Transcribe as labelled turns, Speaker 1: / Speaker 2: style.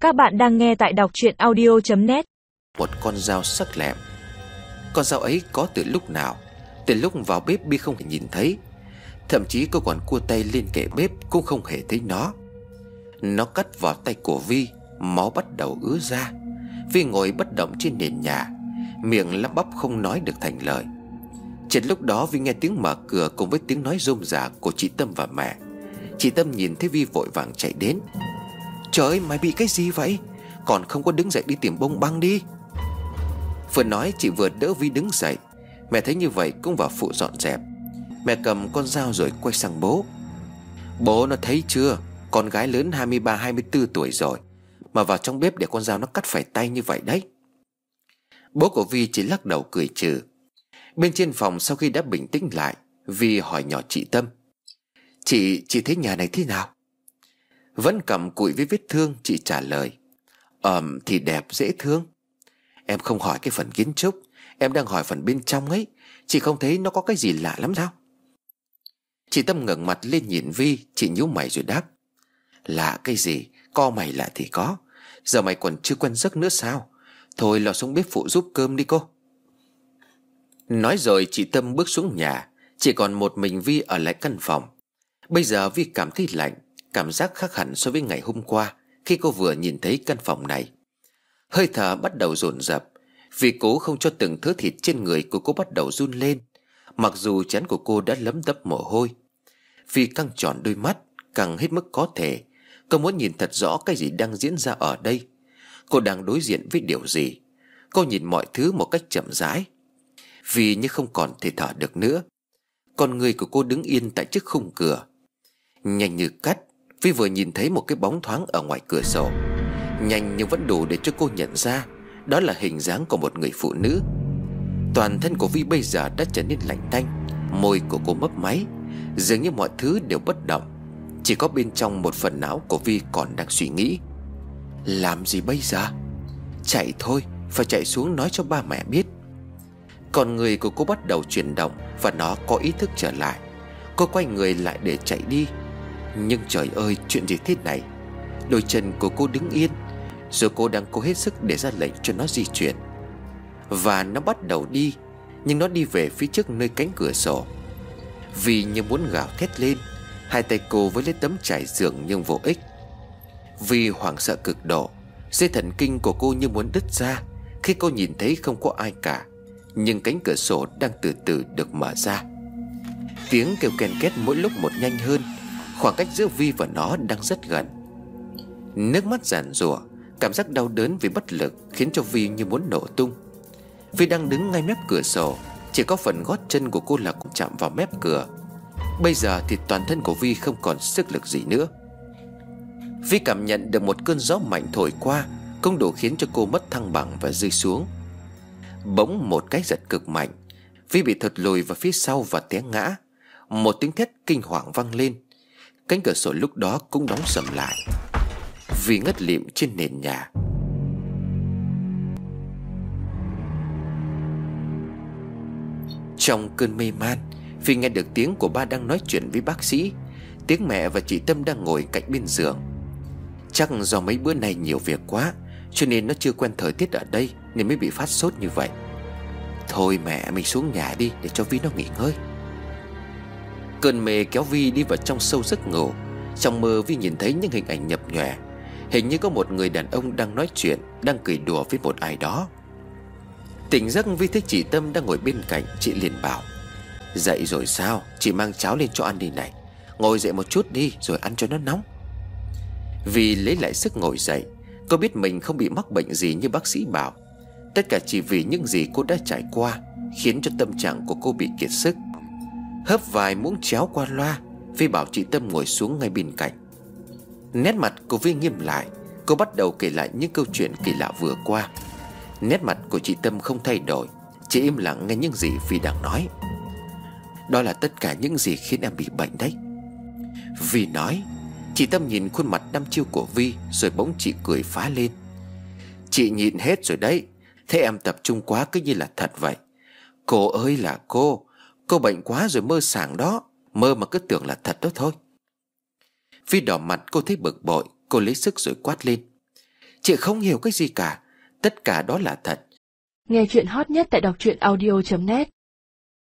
Speaker 1: Các bạn đang nghe tại đọc truyện audio.net.
Speaker 2: Một con dao sắc lẹm. Con dao ấy có từ lúc nào? Từ lúc vào bếp Vi không hề nhìn thấy. Thậm chí cô còn cua tay lên kệ bếp cũng không hề thấy nó. Nó cắt vào tay của Vi, máu bắt đầu ứa ra. Vi ngồi bất động trên nền nhà, miệng lắp bắp không nói được thành lời. Chợt lúc đó Vi nghe tiếng mở cửa cùng với tiếng nói rôm rả của chị Tâm và mẹ. Chị Tâm nhìn thấy Vi vội vàng chạy đến. Trời ơi, mày bị cái gì vậy? Còn không có đứng dậy đi tìm bông băng đi. Vừa nói chị vừa đỡ Vi đứng dậy. Mẹ thấy như vậy cũng vào phụ dọn dẹp. Mẹ cầm con dao rồi quay sang bố. Bố nó thấy chưa? Con gái lớn 23-24 tuổi rồi mà vào trong bếp để con dao nó cắt phải tay như vậy đấy. Bố của Vi chỉ lắc đầu cười trừ. Bên trên phòng sau khi đã bình tĩnh lại, Vi hỏi nhỏ chị Tâm. Chị thấy nhà này thế nào? Vẫn cầm cụi với vết thương, chị trả lời. Thì đẹp dễ thương. Em không hỏi cái phần kiến trúc, em đang hỏi phần bên trong ấy. Chị không thấy nó có cái gì lạ lắm sao? Chị Tâm ngẩng mặt lên nhìn Vi, chị nhíu mày rồi đáp. Lạ cái gì? Co mày lạ thì có. Giờ mày còn chưa quen giấc nữa sao? Thôi lò xuống bếp phụ giúp cơm đi cô. Nói rồi chị Tâm bước xuống nhà. Chỉ còn một mình Vi ở lại căn phòng. Bây giờ Vi cảm thấy lạnh, cảm giác khác hẳn so với ngày hôm qua khi cô vừa nhìn thấy căn phòng này. Hơi thở bắt đầu dồn dập, vì cố không cho từng thớ thịt trên người của cô bắt đầu run lên. Mặc dù trán của cô đã lấm tấm mồ hôi. Vi căng tròn đôi mắt, căng hết mức có thể. Cô muốn nhìn thật rõ cái gì đang diễn ra ở đây. Cô đang đối diện với điều gì? Cô nhìn mọi thứ một cách chậm rãi. Vì như không còn thể thở được nữa. Con người của cô đứng yên tại trước khung cửa. Nhanh như cắt, Vi vừa nhìn thấy một cái bóng thoáng ở ngoài cửa sổ. Nhanh nhưng vẫn đủ để cho cô nhận ra đó là hình dáng của một người phụ nữ. Toàn thân của Vi bây giờ đã trở nên lạnh tanh. Môi của cô mấp máy, dường như mọi thứ đều bất động. Chỉ có bên trong một phần não của Vi còn đang suy nghĩ. Làm gì bây giờ? Chạy thôi, phải chạy xuống nói cho ba mẹ biết. Còn người của cô bắt đầu chuyển động và nó có ý thức trở lại. Cô quay người lại để chạy đi. Nhưng trời ơi, chuyện gì thế này? Đôi chân của cô đứng yên, rồi cô đang cố hết sức để ra lệnh cho nó di chuyển. Và nó bắt đầu đi, nhưng nó đi về phía trước nơi cánh cửa sổ. Vì như muốn gào thét lên, hai tay cô với lấy tấm trải giường nhưng vô ích. Vì hoảng sợ cực độ, dây thần kinh của cô như muốn đứt ra khi cô nhìn thấy không có ai cả. Nhưng cánh cửa sổ đang từ từ được mở ra. Tiếng kêu ken két mỗi lúc một nhanh hơn. Khoảng cách giữa Vi và nó đang rất gần. Nước mắt giàn giụa, cảm giác đau đớn vì bất lực khiến cho Vi như muốn nổ tung. Vi đang đứng ngay mép cửa sổ, chỉ có phần gót chân của cô là cũng chạm vào mép cửa. Bây giờ thì toàn thân của Vi không còn sức lực gì nữa. Vi cảm nhận được một cơn gió mạnh thổi qua, cũng đủ khiến cho cô mất thăng bằng và rơi xuống. Bỗng một cái giật cực mạnh, Vi bị thụt lùi vào phía sau và té ngã. Một tiếng thét kinh hoàng vang lên. Cánh cửa sổ lúc đó cũng đóng sầm lại. Vi ngất lịm trên nền nhà. Trong cơn mê man, Vi nghe được tiếng của ba đang nói chuyện với bác sĩ. Tiếng mẹ và chị Tâm đang ngồi cạnh bên giường. Chắc do mấy bữa nay nhiều việc quá, cho nên nó chưa quen thời tiết ở đây nên mới bị phát sốt như vậy. Thôi mẹ, mình xuống nhà đi để cho Vi nó nghỉ ngơi. Cơn mê kéo Vi đi vào trong sâu giấc ngủ. Trong mơ Vi nhìn thấy những hình ảnh nhập nhòe. Hình như có một người đàn ông đang nói chuyện, đang cười đùa với một ai đó. Tỉnh giấc Vi thấy chị Tâm đang ngồi bên cạnh. Chị liền bảo. Dậy rồi sao? Chị mang cháo lên cho ăn đi này. Ngồi dậy một chút đi rồi ăn cho nó nóng. Vi lấy lại sức ngồi dậy. Cô biết mình không bị mắc bệnh gì như bác sĩ bảo. Tất cả chỉ vì những gì cô đã trải qua khiến cho tâm trạng của cô bị kiệt sức. Hớp vài muỗng cháo qua loa, Vi bảo chị Tâm ngồi xuống ngay bên cạnh. Nét mặt của Vi nghiêm lại. Cô bắt đầu kể lại những câu chuyện kỳ lạ vừa qua. Nét mặt của chị Tâm không thay đổi, chỉ im lặng nghe những gì Vi đang nói. Đó là tất cả những gì khiến em bị bệnh đấy, Vi nói. Chị Tâm nhìn khuôn mặt đăm chiêu của Vi, rồi bỗng chị cười phá lên. Chị nhịn hết rồi đấy. Thế em tập trung quá cứ như là thật vậy. Cô ơi là cô bệnh quá rồi mơ sảng đó. Mơ mà cứ tưởng là thật đó thôi. Vi đỏ mặt, cô thấy bực bội. Cô lấy sức rồi quát lên. Chị không hiểu cái gì cả. Tất cả đó là thật.
Speaker 3: Nghe chuyện hot nhất tại đọc truyện audio.net.